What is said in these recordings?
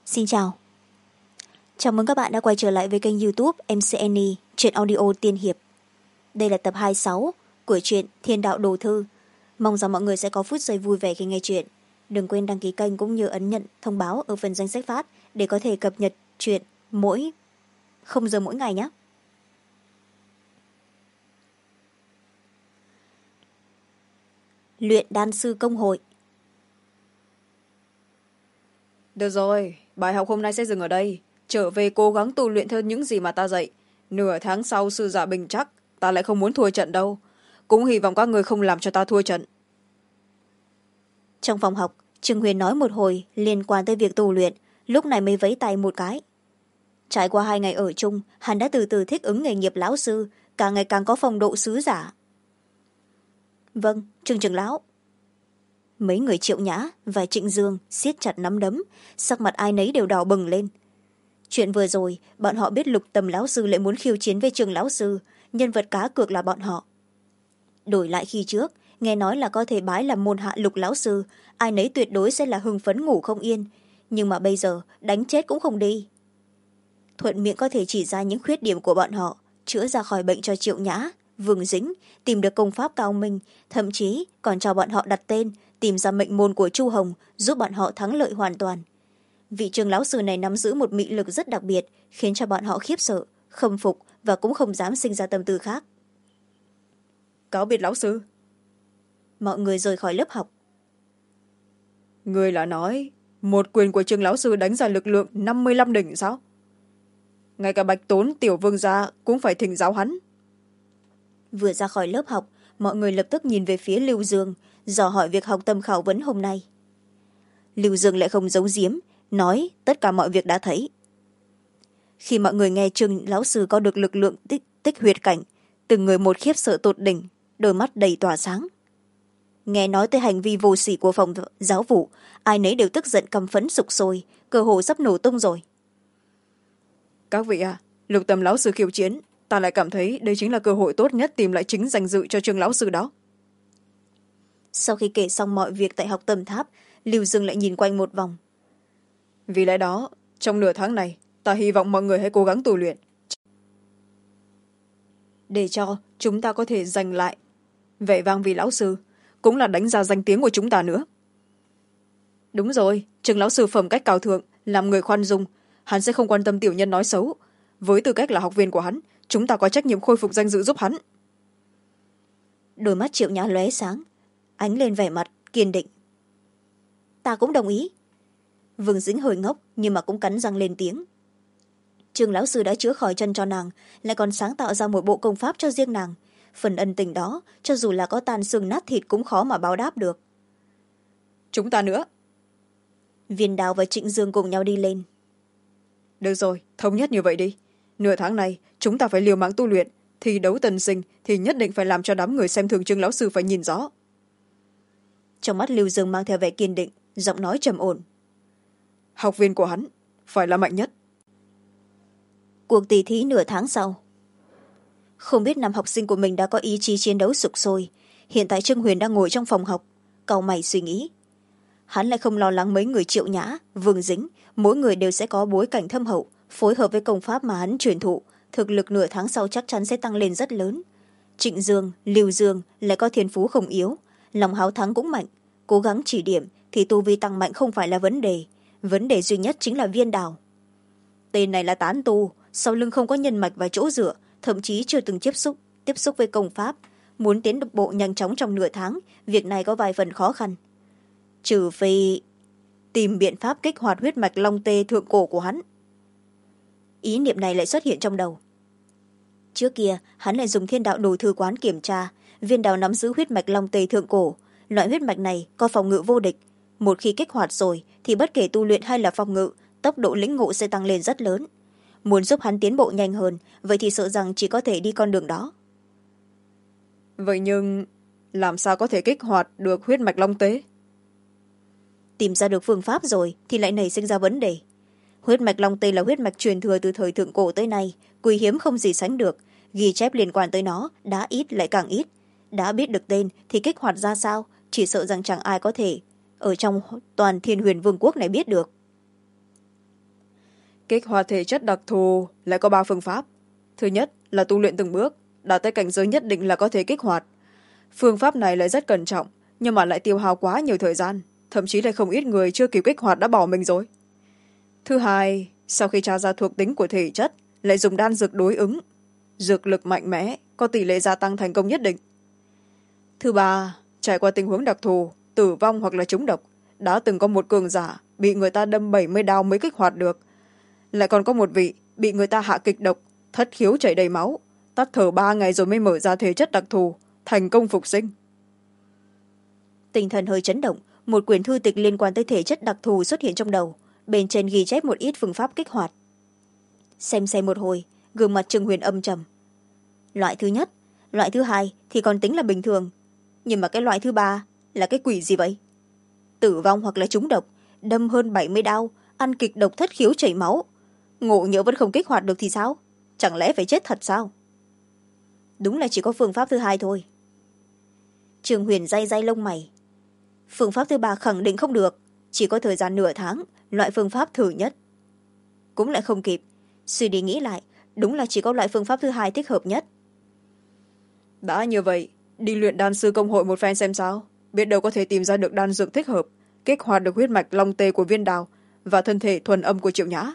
Xin chào. Chào mừng các bạn đã quay trở lại với kênh YouTube MCNE Truyện Audio Tiên Hiệp. Đây là tập 26 của truyện Thiên Đạo Đồ Thư. Mong rằng mọi người sẽ có phút giây vui vẻ khi nghe chuyện. Đừng quên đăng ký kênh cũng như ấn nhận thông báo ở phần danh sách phát để có thể cập nhật chuyện mỗi 0 giờ mỗi ngày nhé. Luyện đan sư công hội. Được rồi, bài học hôm nay sẽ dừng ở đây. Trở về cố gắng tu luyện theo những gì mà ta dạy. Nửa tháng sau sư giả bình chắc, ta lại không muốn thua trận đâu. Cũng hy vọng các người không làm cho ta thua trận. Trong phòng học, Trương Huyền nói một hồi liên quan tới việc tu luyện, lúc này mới vẫy tay một cái. Trải qua 2 ngày ở chung, hắn đã từ từ thích ứng nghề nghiệp lão sư, càng ngày càng có phong độ sứ giả. Vâng, Trương trưởng lão. Mấy người Triệu Nhã và Trịnh Dương siết chặt nắm đấm, sắc mặt ai nấy đều đỏ bừng lên. Chuyện vừa rồi, bọn họ biết Lục Tầm lão sư lại muốn khiêu chiến với Trương lão sư, nhân vật cá cược là bọn họ. Đổi lại khi trước, nghe nói là có thể bái làm môn hạ Lục lão sư, ai nấy tuyệt đối sẽ là hưng phấn ngủ không yên, nhưng mà bây giờ đánh chết cũng không đi. Thuận miệng có thể chỉ ra những khuyết điểm của bọn họ, chữa ra khỏi bệnh cho Triệu Nhã, Vương Dĩnh, tìm được công pháp cao minh, thậm chí còn cho bọn họ đặt tên, tìm ra mệnh môn của Chu Hồng, giúp bọn họ thắng lợi hoàn toàn. Vị Trương lão sư này nắm giữ một mị lực rất đặc biệt, khiến cho bọn họ khiếp sợ, khâm phục và cũng không dám sinh ra tâm tư khác. Cáo biệt lão sư. Mọi người rời khỏi lớp học. Người là nói một quyền của Trương lão sư đánh ra lực lượng 55 đỉnh sao? Ngay cả Bạch Tốn tiểu vương gia cũng phải thỉnh giáo hắn. Vừa ra khỏi lớp học, mọi người lập tức nhìn về phía Lưu Dương, dò hỏi việc học tâm khảo vấn hôm nay. Lưu Dương lại không giấu giếm, nói tất cả mọi việc đã thấy. Khi mọi người nghe Trương lão sư có được lực lượng tích huyệt cảnh, từng người một khiếp sợ tột đỉnh, đôi mắt đầy tỏa sáng. Nghe nói tới hành vi vô sỉ của phòng giáo vụ, ai nấy đều tức giận căm phẫn sục sôi, cơ hồ sắp nổ tung rồi. Các vị à, Lục Tầm lão sư khiêu chiến, ta lại cảm thấy đây chính là cơ hội tốt nhất tìm lại chính danh dự cho Trương lão sư đó. Sau khi kể xong mọi việc tại học Tâm Tháp, Lưu Dương lại nhìn quanh một vòng. Vì lẽ đó, trong nửa tháng này, ta hy vọng mọi người hãy cố gắng tu luyện, để cho chúng ta có thể giành lại vẻ vang vì lão sư, cũng là đánh ra danh tiếng của chúng ta nữa. Đúng rồi, Trương lão sư phẩm cách cao thượng, làm người khoan dung, hắn sẽ không quan tâm tiểu nhân nói xấu. Với tư cách là học viên của hắn, chúng ta có trách nhiệm khôi phục danh dự giúp hắn. Đôi mắt Triệu Nhã lóe sáng, ánh lên vẻ mặt kiên định. Ta cũng đồng ý. Vương Dĩnh hơi ngốc nhưng mà cũng cắn răng lên tiếng. Trương lão sư đã chữa khỏi chân cho nàng, lại còn sáng tạo ra một bộ công pháp cho riêng nàng. Phần ân tình đó, cho dù là có tan xương nát thịt cũng khó mà báo đáp được. Chúng ta nữa. Viên Đào và Trịnh Dương cùng nhau đi lên. Được rồi, thống nhất như vậy đi. Nửa tháng này, chúng ta phải liều mạng tu luyện. Thi đấu tân sinh thì nhất định phải làm cho đám người xem thường Trương lão sư phải nhìn rõ. Trong mắt Lưu Dương mang theo vẻ kiên định, giọng nói trầm ổn. Học viên của hắn phải là mạnh nhất. Cuộc tỷ thí nửa tháng sau. Không biết năm học sinh của mình đã có ý chí chiến đấu sục sôi. Hiện tại Trương Huyền đang ngồi trong phòng học, cau mày suy nghĩ. Hắn lại không lo lắng mấy người Triệu Nhã, Vương Dĩnh, mỗi người đều sẽ có bối cảnh thâm hậu, phối hợp với công pháp mà hắn truyền thụ, thực lực nửa tháng sau chắc chắn sẽ tăng lên rất lớn. Trịnh Dương, Lưu Dương lại có thiên phú không yếu, lòng háo thắng cũng mạnh, cố gắng chỉ điểm thì tu vi tăng mạnh không phải là vấn đề duy nhất chính là Viên Đào. Tên này là tán tu, sau lưng không có nhân mạch và chỗ dựa, thậm chí chưa từng tiếp xúc với công pháp, muốn tiến bộ nhanh chóng trong nửa tháng, việc này có vài phần khó khăn. Trừ phi tìm biện pháp kích hoạt huyết mạch long tê thượng cổ của hắn. Ý niệm này lại xuất hiện trong đầu. Trước kia hắn lại dùng Thiên Đạo Đồ Thư quán kiểm tra, Viên Đào nắm giữ huyết mạch long tê thượng cổ. Loại huyết mạch này có phòng ngự vô địch, một khi kích hoạt rồi thì bất kể tu luyện hay là phòng ngự, tốc độ lĩnh ngộ sẽ tăng lên rất lớn. Muốn giúp hắn tiến bộ nhanh hơn, vậy thì sợ rằng chỉ có thể đi con đường đó. Vậy nhưng làm sao có thể kích hoạt được huyết mạch long tế? Tìm ra được phương pháp rồi thì lại nảy sinh ra vấn đề. Huyết mạch long tê là huyết mạch truyền thừa từ thời thượng cổ tới nay, quý hiếm không gì sánh được, ghi chép liên quan tới nó đã ít lại càng ít. Đã biết được tên thì kích hoạt ra sao, chỉ sợ rằng chẳng ai có thể ở trong toàn Thiên Huyền Vương quốc này biết được. kích hoạt thể chất đặc thù lại có 3 phương pháp. Thứ nhất là tu luyện từng bước, đạt tới cảnh giới nhất định là có thể kích hoạt. Phương pháp này lại rất cẩn trọng, nhưng mà lại tiêu hao quá nhiều thời gian, thậm chí là không ít người chưa kịp kích hoạt đã bỏ mình rồi. Thứ hai, sau khi tra ra thuộc tính của thể chất, lại dùng đan dược đối ứng. Dược lực mạnh mẽ, có tỷ lệ gia tăng thành công nhất định. Thứ ba, trải qua tình huống đặc thù, tử vong hoặc là trúng độc, đã từng có một cường giả bị người ta đâm 70 đao mới kích hoạt được. Lại còn có một vị bị người ta hạ kịch độc, thất khiếu chảy đầy máu, tắt thở 3 ngày rồi mới mở ra thể chất đặc thù, thành công phục sinh. Tinh thần hơi chấn động, một quyển thư tịch liên quan tới thể chất đặc thù xuất hiện trong đầu, bên trên ghi chép một ít phương pháp kích hoạt. Xem một hồi, gương mặt Trương Huyền âm trầm. Loại thứ nhất, loại thứ hai thì còn tính là bình thường, nhưng mà cái loại thứ ba là cái quỷ gì vậy? Tử vong hoặc là trúng độc, đâm hơn 70 đao, ăn kịch độc thất khiếu chảy máu, ngộ nhỡ vẫn không kích hoạt được thì sao? Chẳng lẽ phải chết thật sao? Đúng là chỉ có phương pháp thứ hai thôi. Trương Huyền day day lông mày. Phương pháp thứ ba khẳng định không được, chỉ có thời gian nửa tháng, loại phương pháp thử nhất. Cũng lại không kịp, suy đi nghĩ lại, đúng là chỉ có loại phương pháp thứ hai thích hợp nhất. Đã như vậy, đi luyện đan sư công hội một phen xem sao, biết đâu có thể tìm ra được đan dược thích hợp, kích hoạt được huyết mạch long tê của Viên Đào và thân thể thuần âm của Triệu Nhã.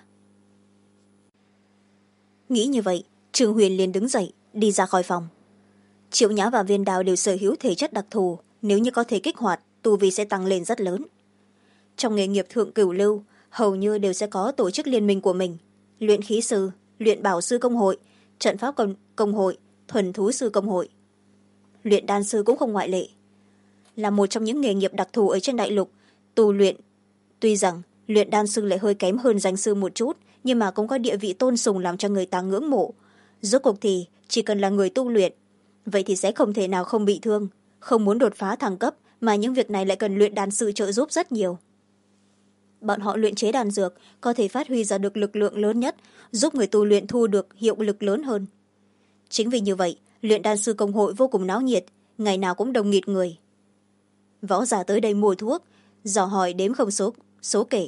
Nghĩ như vậy, Trương Huyền liền đứng dậy, đi ra khỏi phòng. Triệu Nhã và Viên Đào đều sở hữu thể chất đặc thù, nếu như có thể kích hoạt, tu vi sẽ tăng lên rất lớn. Trong nghề nghiệp thượng cửu lưu, hầu như đều sẽ có tổ chức liên minh của mình. Luyện khí sư, luyện bảo sư công hội, trận pháp công hội, thuần thú sư công hội. Luyện đan sư cũng không ngoại lệ. Là một trong những nghề nghiệp đặc thù ở trên đại lục, tu luyện. Tuy rằng luyện đan sư lại hơi kém hơn danh sư một chút, nhưng mà cũng có địa vị tôn sùng làm cho người ta ngưỡng mộ. Rốt cuộc thì chỉ cần là người tu luyện, vậy thì sẽ không thể nào không bị thương, không muốn đột phá thăng cấp, mà những việc này lại cần luyện đan sư trợ giúp rất nhiều. Bọn họ luyện chế đan dược có thể phát huy ra được lực lượng lớn nhất, giúp người tu luyện thu được hiệu lực lớn hơn. Chính vì như vậy, luyện đan sư công hội vô cùng náo nhiệt, ngày nào cũng đông nghịt người. Võ giả tới đây mua thuốc, dò hỏi đếm không số kể.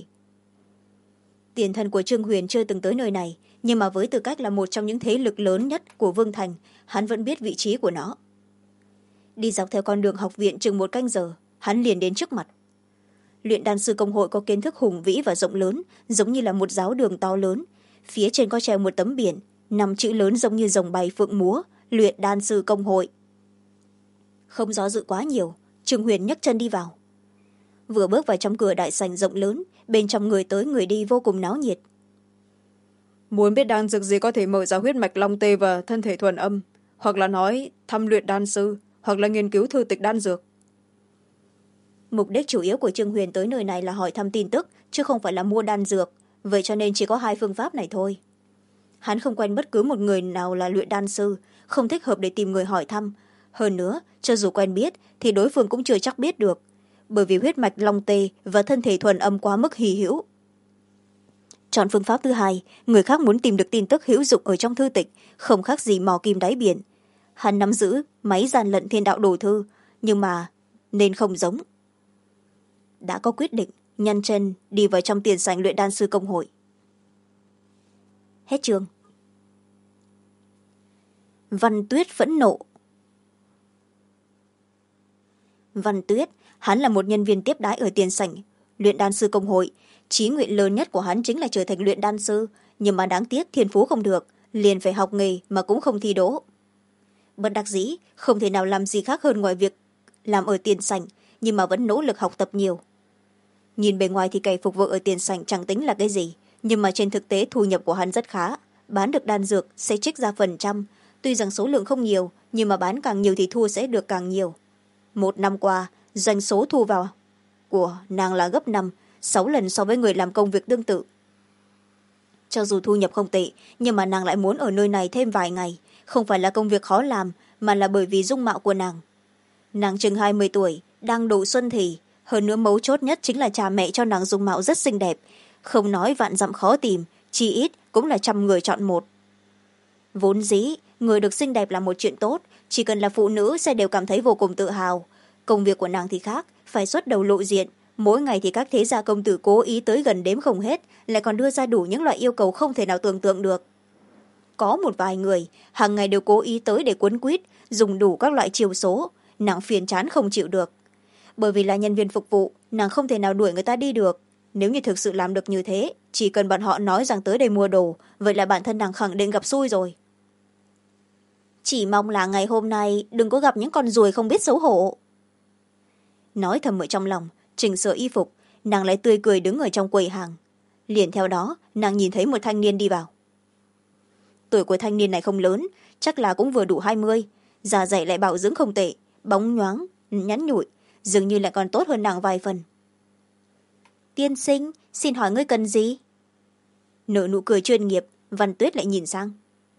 Tiền thân của Trương Huyền chưa từng tới nơi này, nhưng mà với tư cách là một trong những thế lực lớn nhất của Vương Thành, hắn vẫn biết vị trí của nó. Đi dọc theo con đường học viện chừng 1 canh giờ, hắn liền đến trước mặt. Luyện đan sư công hội có kiến thức hùng vĩ và rộng lớn, giống như là một giáo đường to lớn. Phía trên có treo một tấm biển, 5 chữ lớn giống như rồng bay phượng múa, luyện đan sư công hội. Không do dự quá nhiều, Trương Huyền nhấc chân đi vào. Vừa bước vào trong cửa đại sảnh rộng lớn, bên trong người tới người đi vô cùng náo nhiệt. Muốn biết đan dược gì có thể mở ra huyết mạch long tê và thân thể thuần âm, hoặc là nói thăm luyện đan sư, hoặc là nghiên cứu thư tịch đan dược. Mục đích chủ yếu của Trương Huyền tới nơi này là hỏi thăm tin tức, chứ không phải là mua đan dược, vậy cho nên chỉ có 2 phương pháp này thôi. Hắn không quen bất cứ một người nào là luyện đan sư, không thích hợp để tìm người hỏi thăm. Hơn nữa, cho dù quen biết thì đối phương cũng chưa chắc biết được, bởi vì huyết mạch long tê và thân thể thuần âm quá mức hy hữu. Chọn phương pháp thứ hai, người khác muốn tìm được tin tức hữu dụng ở trong thư tịch, không khác gì mò kim đáy biển. Hắn nắm giữ máy gian lận thiên đạo đồ thư, nhưng mà nên không giống. Đã có quyết định, nhăn chân đi vào trong tiền sảnh luyện đan sư công hội. Hết chương. Văn Tuyết phẫn nộ. Văn Tuyết, hắn là một nhân viên tiếp đái ở tiền sảnh luyện đan sư công hội. Chí nguyện lớn nhất của hắn chính là trở thành luyện đan sư, nhưng mà đáng tiếc thiên phú không được, liền phải học nghề mà cũng không thi đỗ. Bất đắc dĩ, không thể nào làm gì khác hơn ngoài việc làm ở tiền sảnh, nhưng mà vẫn nỗ lực học tập nhiều. Nhìn bề ngoài thì kẻ phục vụ ở tiền sảnh chẳng tính là cái gì, nhưng mà trên thực tế thu nhập của hắn rất khá, bán được đan dược sẽ trích ra phần trăm, tuy rằng số lượng không nhiều, nhưng mà bán càng nhiều thì thu sẽ được càng nhiều. 1 năm qua, doanh số thu vào của nàng là gấp 6 lần so với người làm công việc tương tự. Cho dù thu nhập không tệ, nhưng mà nàng lại muốn ở nơi này thêm vài ngày, không phải là công việc khó làm, mà là bởi vì dung mạo của nàng. Nàng chừng 20 tuổi, đang độ xuân thì, hơn nữa mấu chốt nhất chính là cha mẹ cho nàng dung mạo rất xinh đẹp, không nói vạn dặm khó tìm, chỉ ít cũng là 100 người chọn một. Vốn dĩ, người được xinh đẹp là một chuyện tốt, chỉ cần là phụ nữ sẽ đều cảm thấy vô cùng tự hào. Công việc của nàng thì khác, phải xuất đầu lộ diện, mỗi ngày thì các thế gia công tử cố ý tới gần đếm không hết, lại còn đưa ra đủ những loại yêu cầu không thể nào tưởng tượng được. Có một vài người hàng ngày đều cố ý tới để quấn quýt, dùng đủ các loại chiêu số, nàng phiền chán không chịu được. Bởi vì là nhân viên phục vụ, nàng không thể nào đuổi người ta đi được. Nếu như thực sự làm được như thế, chỉ cần bọn họ nói rằng tới đây mua đồ, vậy là bản thân nàng khẳng định gặp xui rồi. Chỉ mong là ngày hôm nay đừng có gặp những con ruồi không biết xấu hổ. Nói thầm ở trong lòng, chỉnh sửa y phục, nàng lại tươi cười đứng ở trong quầy hàng. Liền theo đó, nàng nhìn thấy một thanh niên đi vào. Tuổi của thanh niên này không lớn, chắc là cũng vừa đủ 20, da dày lại bảo dưỡng không tệ, bóng nhoáng, nhắn nhủi, dường như lại còn tốt hơn nàng vài phần. Tiên sinh, xin hỏi ngươi cần gì? Nở nụ cười chuyên nghiệp, Văn Tuyết lại nhìn sang.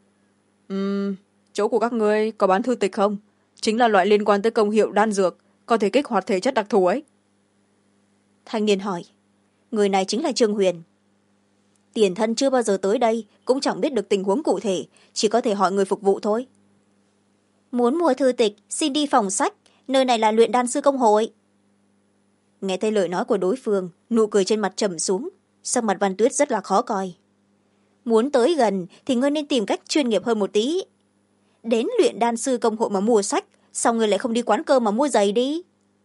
Chỗ của các ngươi có bán thư tịch không? Chính là loại liên quan tới công hiệu đan dược, có thể kích hoạt thể chất đặc thù ấy. Thanh niên hỏi. Người này chính là Trương Huyền. Tiền thân chưa bao giờ tới đây, cũng chẳng biết được tình huống cụ thể, chỉ có thể hỏi người phục vụ thôi. Muốn mua thư tịch, xin đi phòng sách, nơi này là luyện đan sư công hội. Nghe thấy lời nói của đối phương, nụ cười trên mặt trầm xuống, sắc mặt Văn Tuyết rất là khó coi. Muốn tới gần thì ngươi nên tìm cách chuyên nghiệp hơn một tí. Đến luyện đan sư công hội mà mua sách, sao ngươi lại không đi quán cơm mà mua giày đi?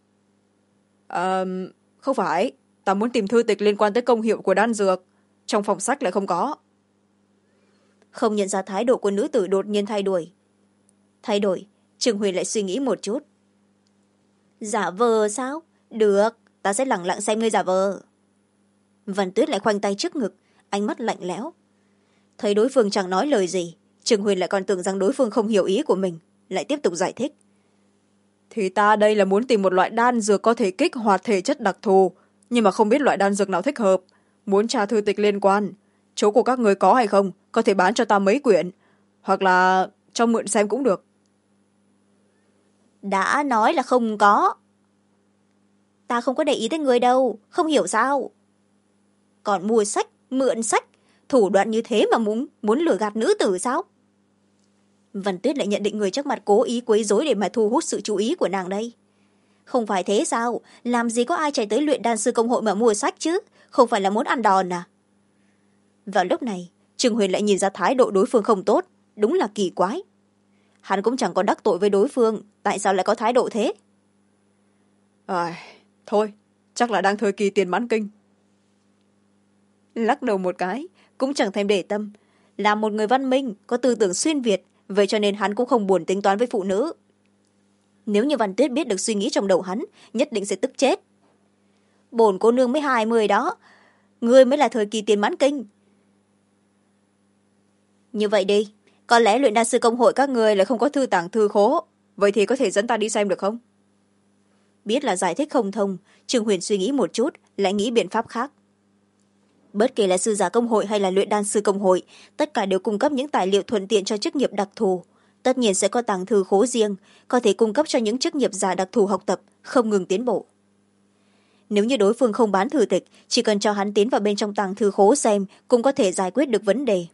Không phải, ta muốn tìm thư tịch liên quan tới công hiệu của đan dược, trong phòng sách lại không có. Không nhận ra thái độ của nữ tử đột nhiên thay đổi, Trương Huyền lại suy nghĩ một chút. Giả vờ sao? Được, ta sẽ lẳng lặng xem ngươi giả vờ. Văn Tuyết lại khoanh tay trước ngực, ánh mắt lạnh lẽo. Thấy đối phương chẳng nói lời gì, Trương Huyền lại còn tưởng rằng đối phương không hiểu ý của mình, lại tiếp tục giải thích. Thì ta đây là muốn tìm một loại đan dược có thể kích hoạt thể chất đặc thù, nhưng mà không biết loại đan dược nào thích hợp, muốn tra thư tịch liên quan. Chỗ của các người có hay không, có thể bán cho ta mấy quyển, hoặc là cho mượn xem cũng được. Đã nói là không có. Ta không có để ý tới người đâu, không hiểu sao. Còn mua sách, mượn sách, thủ đoạn như thế mà muốn lừa gạt nữ tử sao? Văn Tuyết lại nhận định người trước mặt cố ý quấy rối để mà thu hút sự chú ý của nàng đây. Không phải thế sao? Làm gì có ai chạy tới luyện đan sư công hội mà mua sách chứ? Không phải là muốn ăn đòn à? Vào lúc này, Trương Huyền lại nhìn ra thái độ đối phương không tốt, đúng là kỳ quái. Hắn cũng chẳng có đắc tội với đối phương, tại sao lại có thái độ thế? Thôi, chắc là đang thời kỳ tiền mãn kinh. Lắc đầu một cái, cũng chẳng thèm để tâm. Là một người văn minh, có tư tưởng xuyên Việt, vậy cho nên hắn cũng không buồn tính toán với phụ nữ. Nếu như Văn Tuyết biết được suy nghĩ trong đầu hắn, nhất định sẽ tức chết. Bổn cô nương mới 20 đó, ngươi mới là thời kỳ tiền mãn kinh. Như vậy đi, có lẽ luyện đan sư công hội các người lại không có thư tàng thư khố, vậy thì có thể dẫn ta đi xem được không? Biết là giải thích không thông, Trương Huyền suy nghĩ một chút, lại nghĩ biện pháp khác. Bất kể là sư giả công hội hay là luyện đan sư công hội, tất cả đều cung cấp những tài liệu thuận tiện cho chức nghiệp đặc thù. Tất nhiên sẽ có tàng thư khố riêng, có thể cung cấp cho những chức nghiệp giả đặc thù học tập, không ngừng tiến bộ. Nếu như đối phương không bán thư tịch, chỉ cần cho hắn tiến vào bên trong tàng thư khố xem, cũng có thể giải quyết được vấn đề.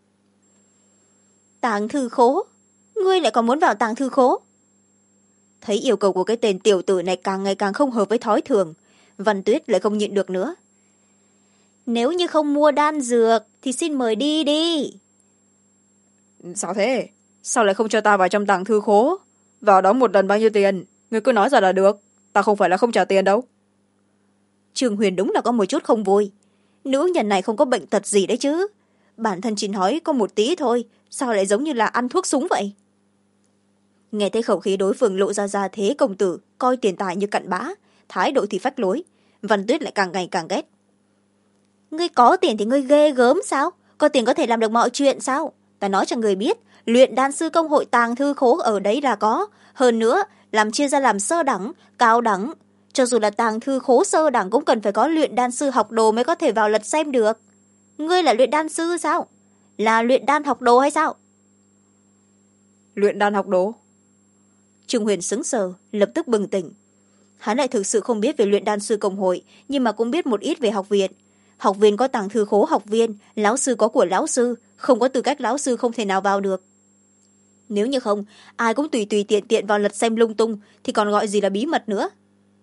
Tàng thư khố? Ngươi lại còn muốn vào tàng thư khố? Thấy yêu cầu của cái tên tiểu tử này càng ngày càng không hợp với thói thường, Văn Tuyết lại không nhịn được nữa. Nếu như không mua đan dược thì xin mời đi đi. Sao thế? Sao lại không cho ta vào trong tàng thư khố? Vào đó một lần bao nhiêu tiền? Ngươi cứ nói ra là được, ta không phải là không trả tiền đâu. Trương Huyền đúng là có một chút không vui. Nữ nhân này không có bệnh tật gì đấy chứ. Bản thân chỉ nói có một tí thôi, sao lại giống như là ăn thuốc súng vậy? Nghe thấy khẩu khí đối phương lộ ra thế công tử, coi tiền tài như cặn bã, thái độ thì phách lối. Văn Tuyết lại càng ngày càng ghét. Ngươi có tiền thì ngươi ghê gớm sao? Có tiền có thể làm được mọi chuyện sao? Ta nói cho người biết, luyện đan sư công hội tàng thư khố ở đấy là có. Hơn nữa, làm chia ra làm sơ đẳng, cao đẳng. Cho dù là tàng thư khố sơ đẳng cũng cần phải có luyện đan sư học đồ mới có thể vào lật xem được. Ngươi là luyện đan sư sao? Là luyện đan học đồ hay sao? Luyện đan học đồ? Trương Huyền sững sờ, lập tức bừng tỉnh. Hắn lại thực sự không biết về luyện đan sư công hội, nhưng mà cũng biết một ít về học viện. Học viên có tàng thư khố học viên, lão sư có của lão sư, không có tư cách lão sư không thể nào vào được. Nếu như không, ai cũng tùy tiện vào lật xem lung tung, thì còn gọi gì là bí mật nữa.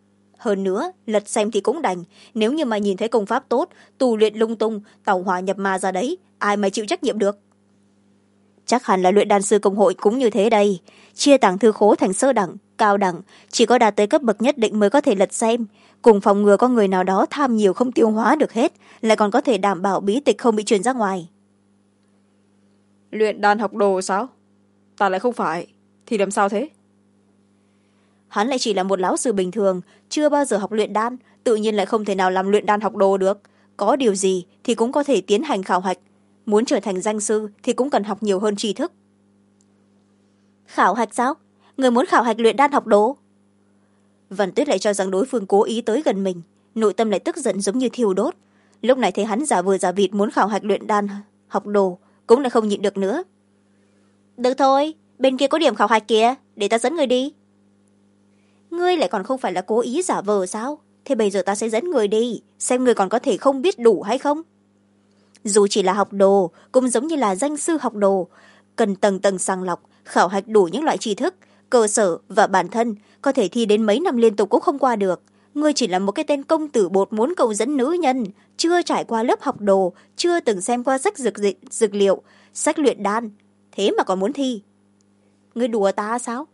hơn nữa lật xem thì cũng đành, nếu như mà nhìn thấy công pháp tốt, tu luyện lung tung, tẩu hỏa nhập ma ra đấy, ai mà chịu trách nhiệm được. Chắc hẳn là luyện đan sư công hội cũng như thế đây, chia tàng thư khố thành sơ đẳng, cao đẳng, chỉ có đạt tới cấp bậc nhất định mới có thể lật xem, cùng phòng ngừa có người nào đó tham nhiều không tiêu hóa được hết, lại còn có thể đảm bảo bí tịch không bị truyền ra ngoài. Luyện đan học đồ sao? Ta lại không phải, thì làm sao thế? Hắn lại chỉ là một lão sư bình thường, chưa bao giờ học luyện đan, tự nhiên lại không thể nào làm luyện đan học đồ được. Có điều gì thì cũng có thể tiến hành khảo hạch, muốn trở thành danh sư thì cũng cần học nhiều hơn tri thức. Khảo hạch sao? Người muốn khảo hạch luyện đan học đồ? Vân Tuyết lại cho rằng đối phương cố ý tới gần mình, nội tâm lại tức giận giống như thiêu đốt. Lúc này thấy hắn giả vờ giả vịt muốn khảo hạch luyện đan học đồ, cũng lại không nhịn được nữa. Được thôi, bên kia có điểm khảo hạch kìa, để ta dẫn người đi. Ngươi lại còn không phải là cố ý giả vờ sao? Thế bây giờ ta sẽ dẫn người đi, xem người còn có thể không biết đủ hay không. Dù chỉ là học đồ, cũng giống như là danh sư học đồ, cần tầng tầng sàng lọc, khảo hạch đủ những loại tri thức, cơ sở và bản thân, có thể thi đến mấy năm liên tục cũng không qua được. Ngươi chỉ là một cái tên công tử bột muốn cầu dẫn nữ nhân, chưa trải qua lớp học đồ, chưa từng xem qua sách dược liệu, sách luyện đan, thế mà còn muốn thi. Ngươi đùa ta sao?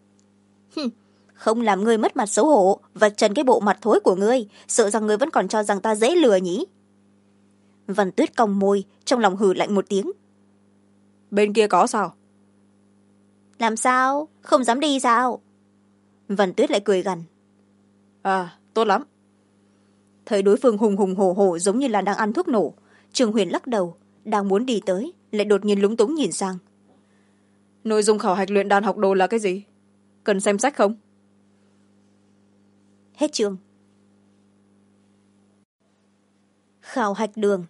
Không làm ngươi mất mặt xấu hổ, vạch trần cái bộ mặt thối của ngươi, sợ rằng ngươi vẫn còn cho rằng ta dễ lừa nhỉ. Văn Tuyết cong môi, trong lòng hừ lạnh một tiếng. Bên kia có sao? Làm sao? Không dám đi sao? Văn Tuyết lại cười gằn. À, tốt lắm. Thấy đối phương hùng hùng hổ hổ giống như là đang ăn thuốc nổ, Trường Huyền lắc đầu, đang muốn đi tới, lại đột nhiên lúng túng nhìn sang. Nội dung khảo hạch luyện đan học đồ là cái gì? Cần xem sách không? Hết chương. Khảo hạch đường.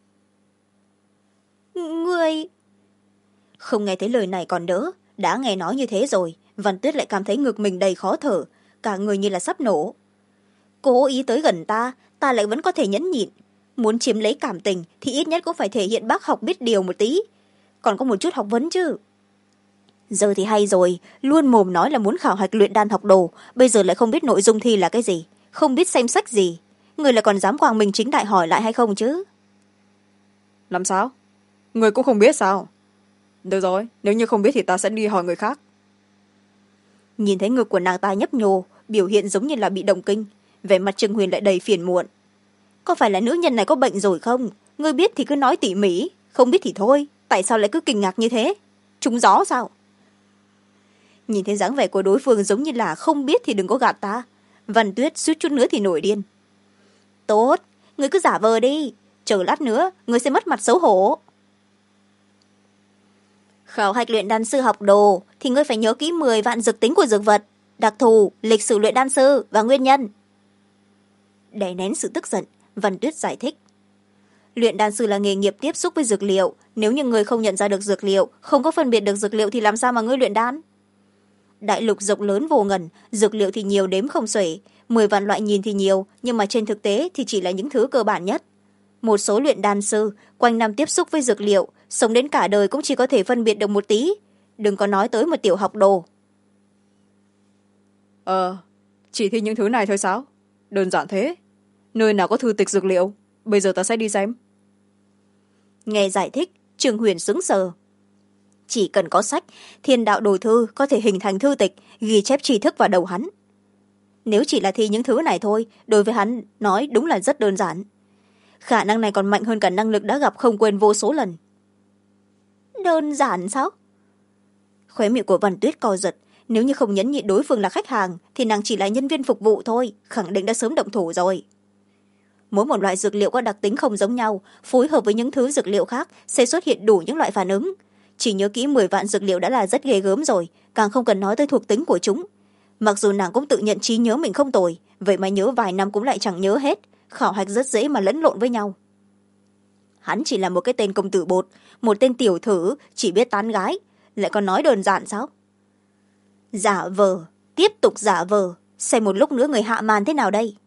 Ngươi... Không nghe thấy lời này còn đỡ, đã nghe nói như thế rồi, Văn Tuyết lại cảm thấy ngực mình đầy khó thở, cả người như là sắp nổ. Cố ý tới gần ta, ta lại vẫn có thể nhẫn nhịn. Muốn chiếm lấy cảm tình thì ít nhất cũng phải thể hiện bác học biết điều một tí. Còn có một chút học vấn chứ. Giờ thì hay rồi, luôn mồm nói là muốn khảo hạch luyện đan học đồ, bây giờ lại không biết nội dung thi là cái gì, không biết xem sách gì. Người lại còn dám quang minh chính đại hỏi lại hay không chứ? Làm sao? Người cũng không biết sao? Được rồi, nếu như không biết thì ta sẽ đi hỏi người khác. Nhìn thấy ngực của nàng ta nhấp nhô, biểu hiện giống như là bị động kinh, vẻ mặt Trừng Huyền lại đầy phiền muộn. Có phải là nữ nhân này có bệnh rồi không? Ngươi biết thì cứ nói tỉ mỉ, không biết thì thôi, tại sao lại cứ kinh ngạc như thế? Trúng gió sao? Nhìn thấy dáng vẻ của đối phương giống như là không biết thì đừng có gạt ta. Văn Tuyết suýt chút nữa thì nổi điên. Tốt, ngươi cứ giả vờ đi, chờ lát nữa ngươi sẽ mất mặt xấu hổ. Khảo hạch luyện đan sư học đồ thì ngươi phải nhớ kỹ 10 vạn dược tính của dược vật, đặc thù, lịch sử luyện đan sư và nguyên nhân. Đè nén sự tức giận, Văn Tuyết giải thích. Luyện đan sư là nghề nghiệp tiếp xúc với dược liệu, nếu như ngươi không nhận ra được dược liệu, không có phân biệt được dược liệu thì làm sao mà ngươi luyện đan? Đại lục rộng lớn vô ngần, dược liệu thì nhiều đếm không xuể, 10 vạn loại nhìn thì nhiều, nhưng mà trên thực tế thì chỉ là những thứ cơ bản nhất. Một số luyện đan sư quanh năm tiếp xúc với dược liệu, sống đến cả đời cũng chỉ có thể phân biệt được một tí, đừng có nói tới một tiểu học đồ. Chỉ thi những thứ này thôi sao? Đơn giản thế. Nơi nào có thư tịch dược liệu? Bây giờ ta sẽ đi xem. Nghe giải thích, Trương Huyền sững sờ. Chỉ cần có sách, thiên đạo đồ thư có thể hình thành thư tịch, ghi chép tri thức vào đầu hắn. Nếu chỉ là thi những thứ này thôi, đối với hắn nói đúng là rất đơn giản. Khả năng này còn mạnh hơn cả năng lực đã gặp không quên vô số lần. Đơn giản sao? Khóe miệng của Văn Tuyết co giật, nếu như không nhẫn nhịn đối phương là khách hàng thì nàng chỉ là nhân viên phục vụ thôi, khẳng định đã sớm động thủ rồi. Mỗi một loại dược liệu có đặc tính không giống nhau, phối hợp với những thứ dược liệu khác sẽ xuất hiện đủ những loại phản ứng. Chỉ nhớ kỹ 10 vạn dược liệu đã là rất ghê gớm rồi, càng không cần nói tới thuộc tính của chúng. Mặc dù nàng cũng tự nhận trí nhớ mình không tồi, vậy mà nhớ vài năm cũng lại chẳng nhớ hết, khảo hạch rất dễ mà lẫn lộn với nhau. Hắn chỉ là một cái tên công tử bột, một tên tiểu thử chỉ biết tán gái, lại còn nói đơn giản sao? Giả vờ, tiếp tục giả vờ, xem một lúc nữa người hạ màn thế nào đây.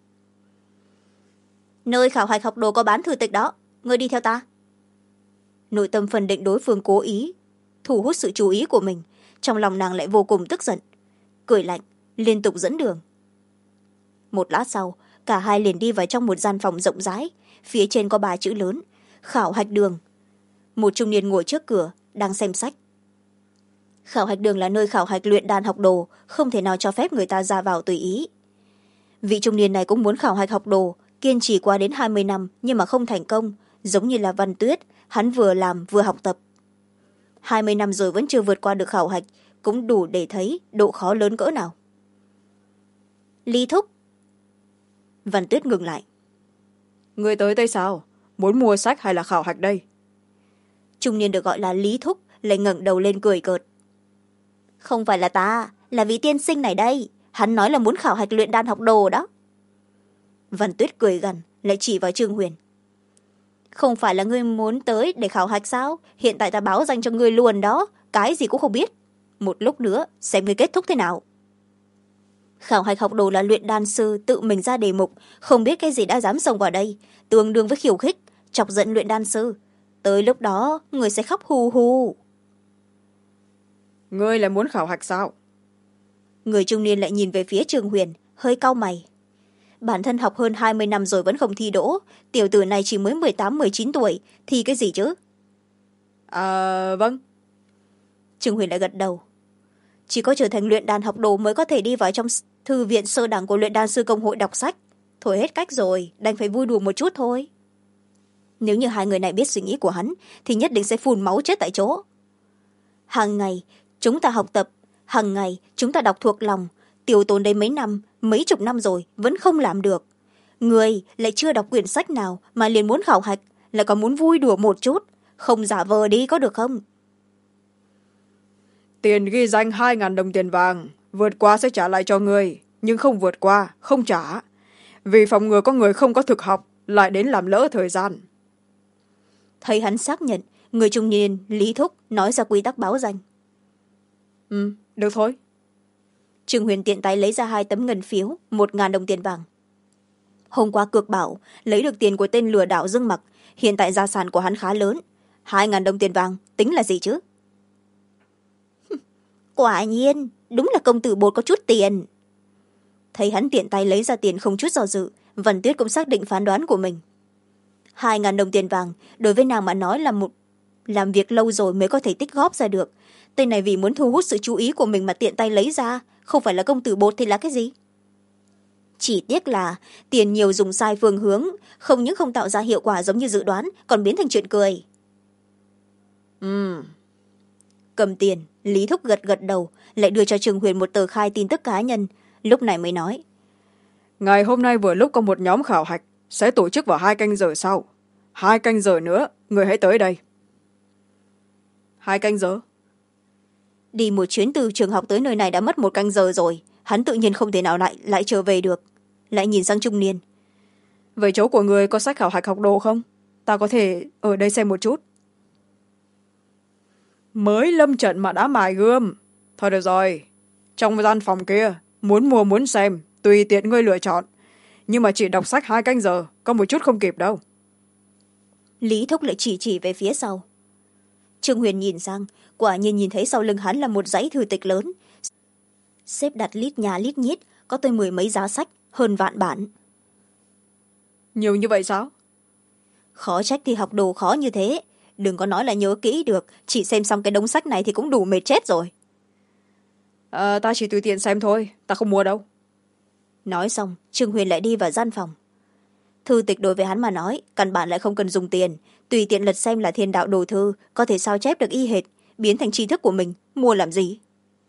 Nơi khảo hạch học đồ có bán thư tịch đó, ngươi đi theo ta. Nội tâm phần định đối phương cố ý thu hút sự chú ý của mình, trong lòng nàng lại vô cùng tức giận, cười lạnh liên tục dẫn đường. một lát sau cả hai liền đi vào trong một gian phòng rộng rãi, phía trên có 3 chữ lớn: khảo hạch đường. Một trung niên ngồi trước cửa đang xem sách. Khảo hạch đường là nơi khảo hạch luyện đan học đồ, không thể nào cho phép người ta ra vào tùy ý. Vị trung niên này cũng muốn khảo hạch học đồ, kiên trì qua đến 20 năm nhưng mà không thành công, giống như là Văn Tuyết, hắn vừa làm vừa học tập. 20 năm rồi vẫn chưa vượt qua được khảo hạch, cũng đủ để thấy độ khó lớn cỡ nào. Lý thúc. Văn Tuyết ngừng lại. Người tới đây sao? Muốn mua sách hay là khảo hạch đây? Trung niên được gọi là Lý thúc lại ngẩng đầu lên cười cợt. Không phải là ta, là vị tiên sinh này đây. Hắn nói là muốn khảo hạch luyện đan học đồ đó. Văn Tuyết cười gằn lại chỉ vào Trương Huyền. Không phải là ngươi muốn tới để khảo hạch sao? Hiện tại ta báo danh cho ngươi luôn đó, cái gì cũng không biết. Một lúc nữa xem ngươi kết thúc thế nào. Khảo hạch học đồ là luyện đan sư tự mình ra đề mục, không biết cái gì đã dám xông vào đây, tương đương với khiêu khích, chọc giận luyện đan sư. Tới lúc đó người sẽ khóc hù hù. Ngươi là muốn khảo hạch sao? Người trung niên lại nhìn về phía Trương Huyền, hơi cau mày. Bản thân học hơn 20 năm rồi vẫn không thi đỗ, tiểu tử này chỉ mới 18-19 tuổi, thì cái gì chứ? Vâng. Trương Huyền lại gật đầu. Chỉ có trở thành luyện đan học đồ mới có thể đi vào trong thư viện sơ đẳng của luyện đan sư công hội đọc sách. Thôi hết cách rồi, đành phải vui đùa một chút thôi. Nếu như hai người này biết suy nghĩ của hắn thì nhất định sẽ phun máu chết tại chỗ. Hàng ngày chúng ta học tập, hàng ngày chúng ta đọc thuộc lòng, tiêu tốn đây mấy năm, mấy chục năm rồi vẫn không làm được. Người lại chưa đọc quyển sách nào mà liền muốn khảo hạch, lại còn muốn vui đùa một chút, không giả vờ đi có được không? Tiền ghi danh 2.000 đồng tiền vàng, vượt qua sẽ trả lại cho người, nhưng không vượt qua không trả, vì phòng ngừa có người không có thực học lại đến làm lỡ thời gian. Thấy hắn xác nhận, người trung niên Lý thúc nói ra quy tắc báo danh. Được thôi. Trương Huyền tiện tay lấy ra 2 tấm ngân phiếu, 1.000 đồng tiền vàng. Hôm qua cược bảo lấy được tiền của tên lừa đảo Dương Mặc, hiện tại gia sản của hắn khá lớn, 2.000 đồng tiền vàng tính là gì chứ? Quả nhiên đúng là công tử bột có chút tiền. Thấy hắn tiện tay lấy ra tiền không chút do dự, Văn Tuyết cũng xác định phán đoán của mình. 2.000 đồng tiền vàng đối với nàng mà nói là làm việc lâu rồi mới có thể tích góp ra được. Tên này vì muốn thu hút sự chú ý của mình mà tiện tay lấy ra, không phải là công tử bột thì là cái gì? Chỉ tiếc là tiền nhiều dùng sai phương hướng, không những không tạo ra hiệu quả giống như dự đoán, còn biến thành chuyện cười. Cầm tiền, Lý thúc gật gật đầu, lại đưa cho Trương Huyền một tờ khai tin tức cá nhân, lúc này mới nói. Ngày hôm nay vừa lúc có một nhóm khảo hạch, sẽ tổ chức vào 2 canh giờ sau. 2 canh giờ nữa, người hãy tới đây. 2 canh giờ? Đi một chuyến từ trường học tới nơi này đã mất 1 canh giờ rồi, hắn tự nhiên không thể nào lại trở về được. Lại nhìn sang trung niên. Vậy chỗ của người có sách khảo hạch học đồ không? Ta có thể ở đây xem một chút. Mới lâm trận mà đã mài gươm. Thôi được rồi, trong gian phòng kia, muốn mua muốn xem, tùy tiện ngươi lựa chọn. Nhưng mà chỉ đọc sách 2 canh giờ, có một chút không kịp đâu. Lý thúc lại chỉ về phía sau. Trương Huyền nhìn sang, quả nhiên nhìn thấy sau lưng hắn là một dãy thư tịch lớn, xếp đặt lít nhà lít nhít, có tới 10 mấy giá sách, hơn vạn bản. Nhiều như vậy sao? Khó trách thì học đồ khó như thế. Đừng có nói là nhớ kỹ được, chỉ xem xong cái đống sách này thì cũng đủ mệt chết rồi. Ta chỉ tùy tiện xem thôi, ta không mua đâu. Nói xong, Trương Huyền lại đi vào gian phòng. Thư tịch đối với hắn mà nói, căn bản lại không cần dùng tiền, tùy tiện lật xem là thiên đạo đồ thư, có thể sao chép được y hệt, biến thành tri thức của mình, mua làm gì?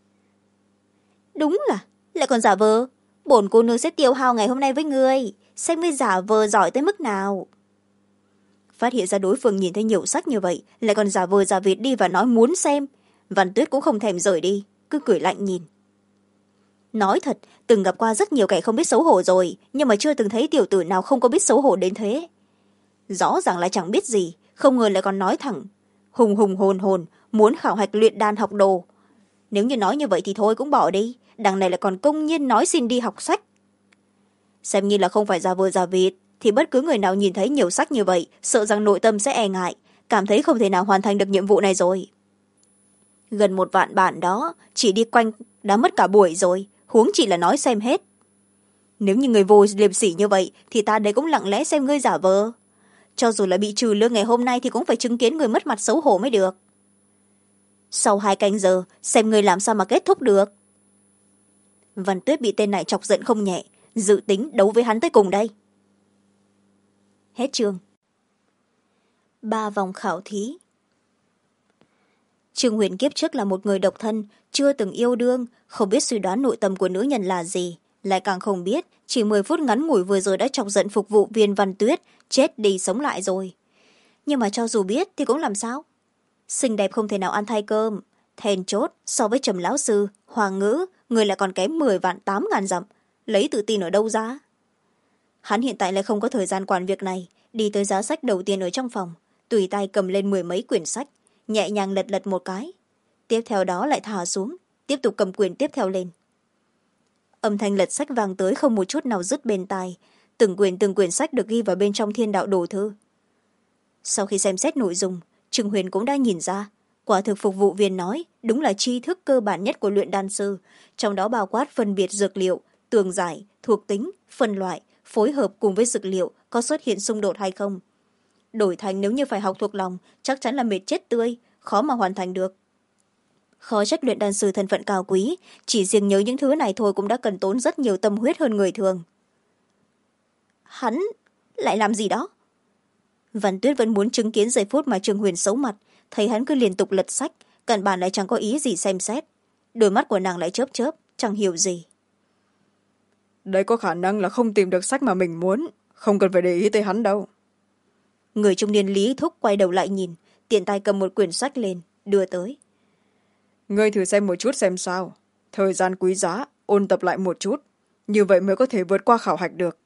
Đúng là, lại còn giả vờ. Bổn cô nương sẽ tiêu hao ngày hôm nay với ngươi, xem ngươi giả vờ giỏi tới mức nào. Phát hiện ra đối phương nhìn thấy nhiều sách như vậy, lại còn giả vờ giả vịt đi và nói muốn xem. Văn Tuyết cũng không thèm rời đi, cứ cười lạnh nhìn. Nói thật, từng gặp qua rất nhiều kẻ không biết xấu hổ rồi, nhưng mà chưa từng thấy tiểu tử nào không có biết xấu hổ đến thế. Rõ ràng là chẳng biết gì, không ngờ lại còn nói thẳng. Hùng hùng hồn hồn, muốn khảo hạch luyện đan học đồ. Nếu như nói như vậy thì thôi cũng bỏ đi, đằng này lại còn công nhiên nói xin đi học sách. Xem như là không phải giả vờ giả vịt, thì bất cứ người nào nhìn thấy nhiều sách như vậy, sợ rằng nội tâm sẽ e ngại, cảm thấy không thể nào hoàn thành được nhiệm vụ này rồi. Gần 1 vạn bản đó, chỉ đi quanh đã mất cả buổi rồi, huống chỉ là nói xem hết. nếu như người vô liêm sỉ như vậy thì ta đây cũng lặng lẽ xem ngươi giả vờ. Cho dù là bị trừ lương ngày hôm nay thì cũng phải chứng kiến người mất mặt xấu hổ mới được. Sau 2 canh giờ xem ngươi làm sao mà kết thúc được. Văn Tuyết bị tên này chọc giận không nhẹ, dự tính đấu với hắn tới cùng đây. Hết chương. 3 vòng khảo thí. Trương Huyền kiếp trước là một người độc thân, chưa từng yêu đương, không biết suy đoán nội tâm của nữ nhân là gì, lại càng không biết chỉ 10 phút ngắn ngủi vừa rồi đã chọc giận phục vụ viên Văn Tuyết, chết đi sống lại rồi. Nhưng mà cho dù biết thì cũng làm sao? Xinh đẹp không thể nào ăn thay cơm, then chốt so với Trầm lão sư, Hoàng Ngữ, người lại còn kém 10.800.000 dặm, lấy tự tin ở đâu ra? Hắn hiện tại lại không có thời gian quản việc này, đi tới giá sách đầu tiên ở trong phòng, tùy tay cầm lên 10 mấy quyển sách, nhẹ nhàng lật lật một cái, tiếp theo đó lại thả xuống, tiếp tục cầm quyển tiếp theo lên. Âm thanh lật sách vang tới không một chút nào dứt bên tai, từng quyển sách được ghi vào bên trong Thiên Đạo Đồ Thư. Sau khi xem xét nội dung, Trương Huyền cũng đã nhìn ra, quả thực phục vụ viên nói đúng là tri thức cơ bản nhất của luyện đan sư, trong đó bao quát phân biệt dược liệu, tường giải, thuộc tính, phân loại, phối hợp cùng với dược liệu có xuất hiện xung đột hay không. Đổi thành nếu như phải học thuộc lòng, chắc chắn là mệt chết tươi, khó mà hoàn thành được. Khó trách luyện đan sư thân phận cao quý, chỉ riêng nhớ những thứ này thôi cũng đã cần tốn rất nhiều tâm huyết hơn người thường. Hắn lại làm gì đó? Văn Tuyết vẫn muốn chứng kiến giây phút mà Trương Huyền xấu mặt, thấy hắn cứ liên tục lật sách, căn bản lại chẳng có ý gì xem xét. Đôi mắt của nàng lại chớp chớp, chẳng hiểu gì. Đây có khả năng là không tìm được sách mà mình muốn, không cần phải để ý tới hắn đâu. Người trung niên Lý Thúc quay đầu lại nhìn, tiện tay cầm một quyển sách lên, đưa tới. Ngươi thử xem một chút xem sao. Thời gian quý giá, ôn tập lại một chút. Như vậy mới có thể vượt qua khảo hạch được.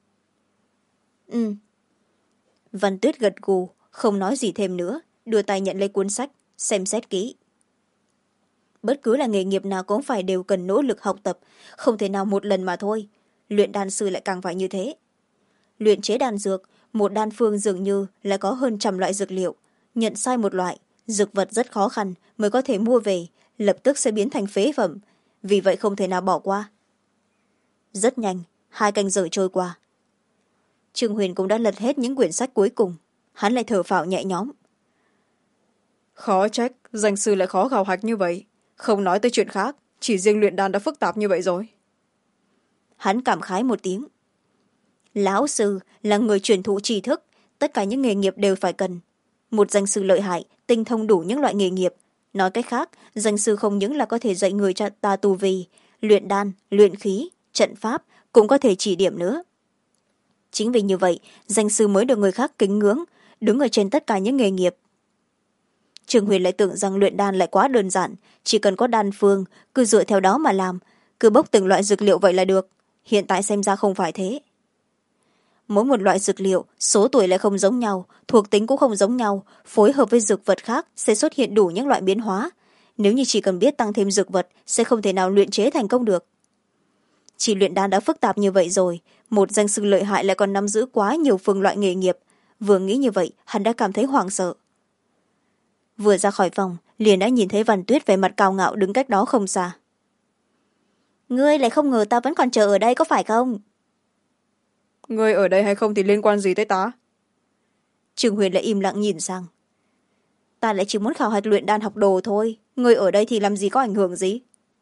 Ừ. Văn Tuyết gật gù, không nói gì thêm nữa, đưa tay nhận lấy cuốn sách, xem xét kỹ. Bất cứ là nghề nghiệp nào cũng phải đều cần nỗ lực học tập, không thể nào một lần mà thôi. Luyện đan sư lại càng phải như thế. Luyện chế đan dược, một đan phương dường như là có hơn 100 loại dược liệu. Nhận sai một loại, dược vật rất khó khăn mới có thể mua về, lập tức sẽ biến thành phế phẩm, vì vậy không thể nào bỏ qua. Rất nhanh, 2 canh giờ trôi qua. Trương Huyền cũng đã lật hết những quyển sách cuối cùng, hắn lại thở phào nhẹ nhõm. Khó trách, danh sư lại khó khảo hạch như vậy. Không nói tới chuyện khác, chỉ riêng luyện đan đã phức tạp như vậy rồi. Hắn cảm khái một tiếng. Lão sư là người truyền thụ tri thức, tất cả những nghề nghiệp đều phải cần. Một danh sư lợi hại, tinh thông đủ những loại nghề nghiệp. Nói cách khác, danh sư không những là có thể dạy người cho ta tu vi, luyện đan, luyện khí, trận pháp, cũng có thể chỉ điểm nữa. Chính vì như vậy, danh sư mới được người khác kính ngưỡng, đứng ở trên tất cả những nghề nghiệp. Trương Huyền lại tưởng rằng luyện đan lại quá đơn giản, chỉ cần có đan phương, cứ dựa theo đó mà làm, cứ bốc từng loại dược liệu vậy là được. Hiện tại xem ra không phải thế. Mỗi một loại dược liệu, số tuổi lại không giống nhau, thuộc tính cũng không giống nhau, phối hợp với dược vật khác sẽ xuất hiện đủ những loại biến hóa. Nếu như chỉ cần biết tăng thêm dược vật, sẽ không thể nào luyện chế thành công được. Chỉ luyện đan đã phức tạp như vậy rồi, một danh sư lợi hại lại còn nắm giữ quá nhiều phương loại nghề nghiệp. Vừa nghĩ như vậy, hắn đã cảm thấy hoảng sợ. Vừa ra khỏi phòng, liền đã nhìn thấy Văn Tuyết vẻ mặt cao ngạo đứng cách đó không xa. Ngươi lại không ngờ ta vẫn còn chờ ở đây có phải không? Ngươi ở đây hay không thì liên quan gì tới ta? Trương Huyền lại im lặng nhìn sang. Ta lại chỉ muốn khảo hạch luyện đan học đồ thôi, ngươi ở đây thì làm gì có ảnh hưởng gì?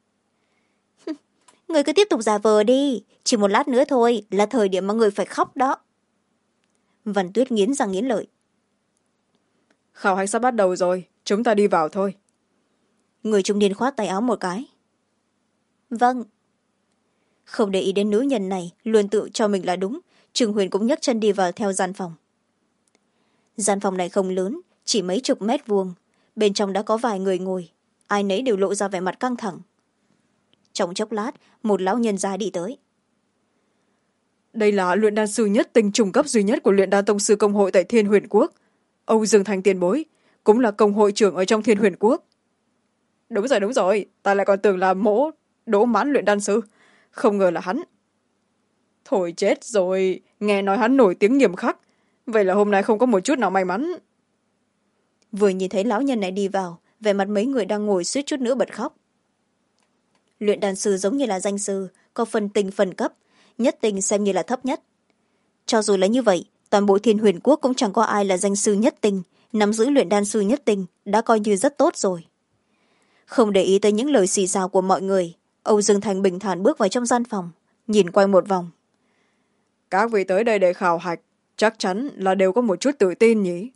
Ngươi cứ tiếp tục giả vờ đi, chỉ một lát nữa thôi là thời điểm mà ngươi phải khóc đó. Văn Tuyết nghiến răng nghiến lợi. Khảo hạch sắp bắt đầu rồi, chúng ta đi vào thôi. Người trung niên khoát tay áo một cái. Vâng. Không để ý đến nữ nhân này luôn tự cho mình là đúng, Trương Huyền cũng nhấc chân đi vào theo gian phòng. Gian phòng này không lớn, chỉ mấy chục mét vuông, bên trong đã có vài người ngồi, ai nấy đều lộ ra vẻ mặt căng thẳng. Trong chốc lát, một lão nhân già đi tới. Đây là luyện đan sư nhất tinh trung cấp duy nhất của luyện đan tông sư công hội tại Thiên Huyền Quốc, Âu Dương Thành tiền bối, cũng là công hội trưởng ở trong Thiên Huyền Quốc. Đúng rồi, ta lại còn tưởng là mỗ Đỗ Mãn luyện đan sư, không ngờ là hắn. Thôi chết rồi, nghe nói hắn nổi tiếng nghiêm khắc, vậy là hôm nay không có một chút nào may mắn. Vừa nhìn thấy lão nhân này đi vào, vẻ mặt mấy người đang ngồi suýt chút nữa bật khóc. Luyện đan sư giống như là danh sư, có phần tình phần cấp, nhất tinh xem như là thấp nhất. Cho dù là như vậy, toàn bộ Thiên Huyền Quốc cũng chẳng có ai là danh sư nhất tinh, nắm giữ luyện đan sư nhất tinh đã coi như rất tốt rồi. Không để ý tới những lời xì xào của mọi người, Âu Dương Thành bình thản bước vào trong gian phòng, nhìn quanh một vòng. Các vị tới đây để khảo hạch, chắc chắn là đều có một chút tự tin nhỉ?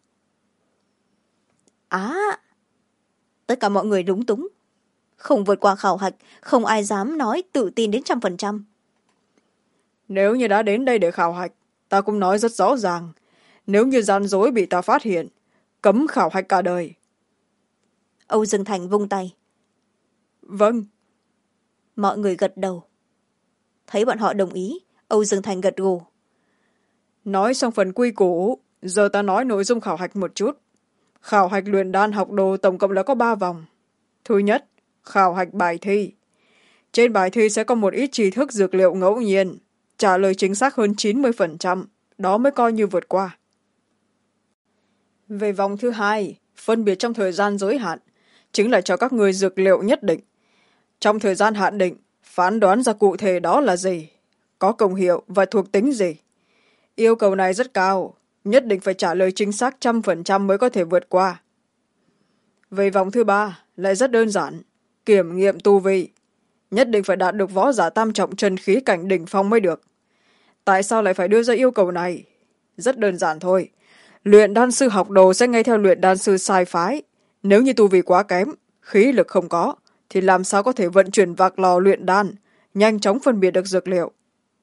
Tất cả mọi người lúng túng. Không vượt qua khảo hạch, không ai dám nói tự tin đến 100%. Nếu như đã đến đây để khảo hạch, ta cũng nói rất rõ ràng. Nếu như gian dối bị ta phát hiện, cấm khảo hạch cả đời. Âu Dương Thành vung tay. Vâng. Mọi người gật đầu. Thấy bọn họ đồng ý, Âu Dương Thành gật gù. Nói xong phần quy củ, giờ ta nói nội dung khảo hạch một chút. Khảo hạch luyện đan học đồ tổng cộng là có 3 vòng. Thứ nhất, khảo hạch bài thi. Trên bài thi sẽ có một ít tri thức dược liệu ngẫu nhiên. Trả lời chính xác hơn 90%, đó mới coi như vượt qua. Về vòng thứ hai, phân biệt trong thời gian giới hạn, chính là cho các người dược liệu nhất định. Trong thời gian hạn định, phán đoán ra cụ thể đó là gì, có công hiệu và thuộc tính gì. Yêu cầu này rất cao, nhất định phải trả lời chính xác 100% mới có thể vượt qua. Về vòng thứ ba, lại rất đơn giản, kiểm nghiệm tu vi. Nhất định phải đạt được võ giả tam trọng chân khí cảnh đỉnh phong mới được. Tại sao lại phải đưa ra yêu cầu này? Rất đơn giản thôi. Luyện đan sư học đồ sẽ nghe theo luyện đan sư sai phái. Nếu như tu vi quá kém, khí lực không có, thì làm sao có thể vận chuyển vạc lò luyện đan, nhanh chóng phân biệt được dược liệu.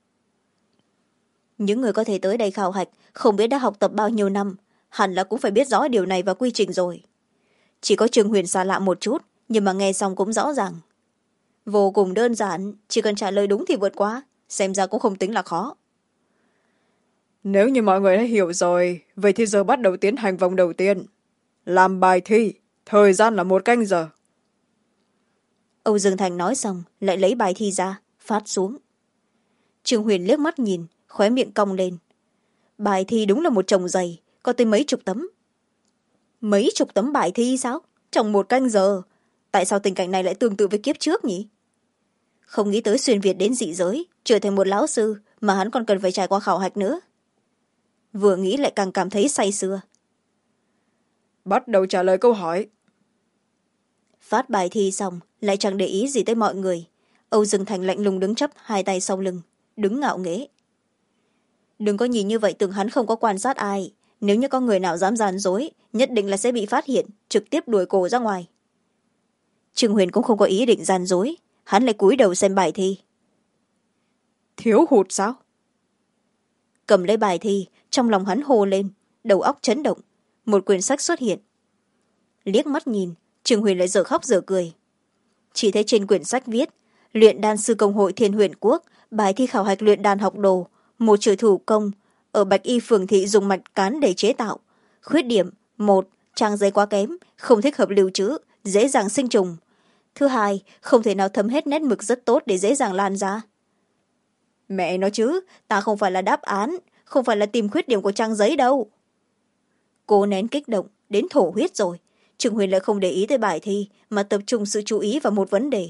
Những người có thể tới đây khảo hạch, không biết đã học tập bao nhiêu năm, hẳn là cũng phải biết rõ điều này và quy trình rồi. Chỉ có Trương Huyền xa lạ một chút, nhưng mà nghe xong cũng rõ ràng. Vô cùng đơn giản, chỉ cần trả lời đúng thì vượt qua, xem ra cũng không tính là khó. Nếu như mọi người đã hiểu rồi, vậy thì giờ bắt đầu tiến hành vòng đầu tiên. Làm bài thi, thời gian là 1 canh giờ. Âu Dương Thành nói xong, lại lấy bài thi ra, phát xuống. Trương Huyền liếc mắt nhìn, khóe miệng cong lên. Bài thi đúng là một chồng dày, có tới mấy chục tấm. Mấy chục tấm bài thi sao? Trong 1 canh giờ. Tại sao tình cảnh này lại tương tự với kiếp trước nhỉ? Không nghĩ tới xuyên Việt đến dị giới, trở thành một lão sư mà hắn còn cần phải trải qua khảo hạch nữa. Vừa nghĩ lại càng cảm thấy say sưa. Bắt đầu trả lời câu hỏi. Phát bài thi xong, lại chẳng để ý gì tới mọi người. Âu Dương Thành lạnh lùng đứng chắp 2 tay sau lưng, đứng ngạo nghễ. Đừng có nhìn như vậy, tưởng hắn không có quan sát ai. Nếu như có người nào dám gian dối, nhất định là sẽ bị phát hiện, trực tiếp đuổi cổ ra ngoài. Trương Huyền cũng không có ý định gian dối, hắn lại cúi đầu xem bài thi. Thiếu hụt sao? Cầm lấy bài thi, trong lòng hắn hô lên, đầu óc chấn động. Một quyển sách xuất hiện. Liếc mắt nhìn, Trương Huyền lại dở khóc dở cười. Chỉ thấy trên quyển sách viết: Luyện đan sư công hội Thiên Huyền Quốc, bài thi khảo hạch luyện đan học đồ, một chữ thủ công, ở Bạch Y phường thị dùng mạch cán để chế tạo. Khuyết điểm: 1. Trang giấy quá kém, không thích hợp lưu trữ, dễ dàng sinh trùng. Thứ hai, không thể nào thấm hết nét mực rất tốt để dễ dàng lan ra. Mẹ nói chứ, ta không phải là đáp án, không phải là tìm khuyết điểm của trang giấy đâu. Cô nén kích động, đến thổ huyết rồi. Trương Huyền lại không để ý tới bài thi, mà tập trung sự chú ý vào một vấn đề.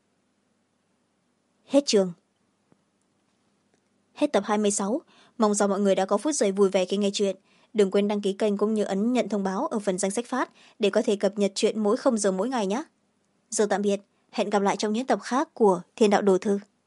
Hết chương. Hết tập 26. Mong rằng mọi người đã có phút giây vui vẻ khi nghe chuyện. Đừng quên đăng ký kênh cũng như ấn nhận thông báo ở phần danh sách phát để có thể cập nhật chuyện mỗi 0 giờ mỗi ngày nhé. Giờ tạm biệt, hẹn gặp lại trong những tập khác của Thiên Đạo Đồ Thư.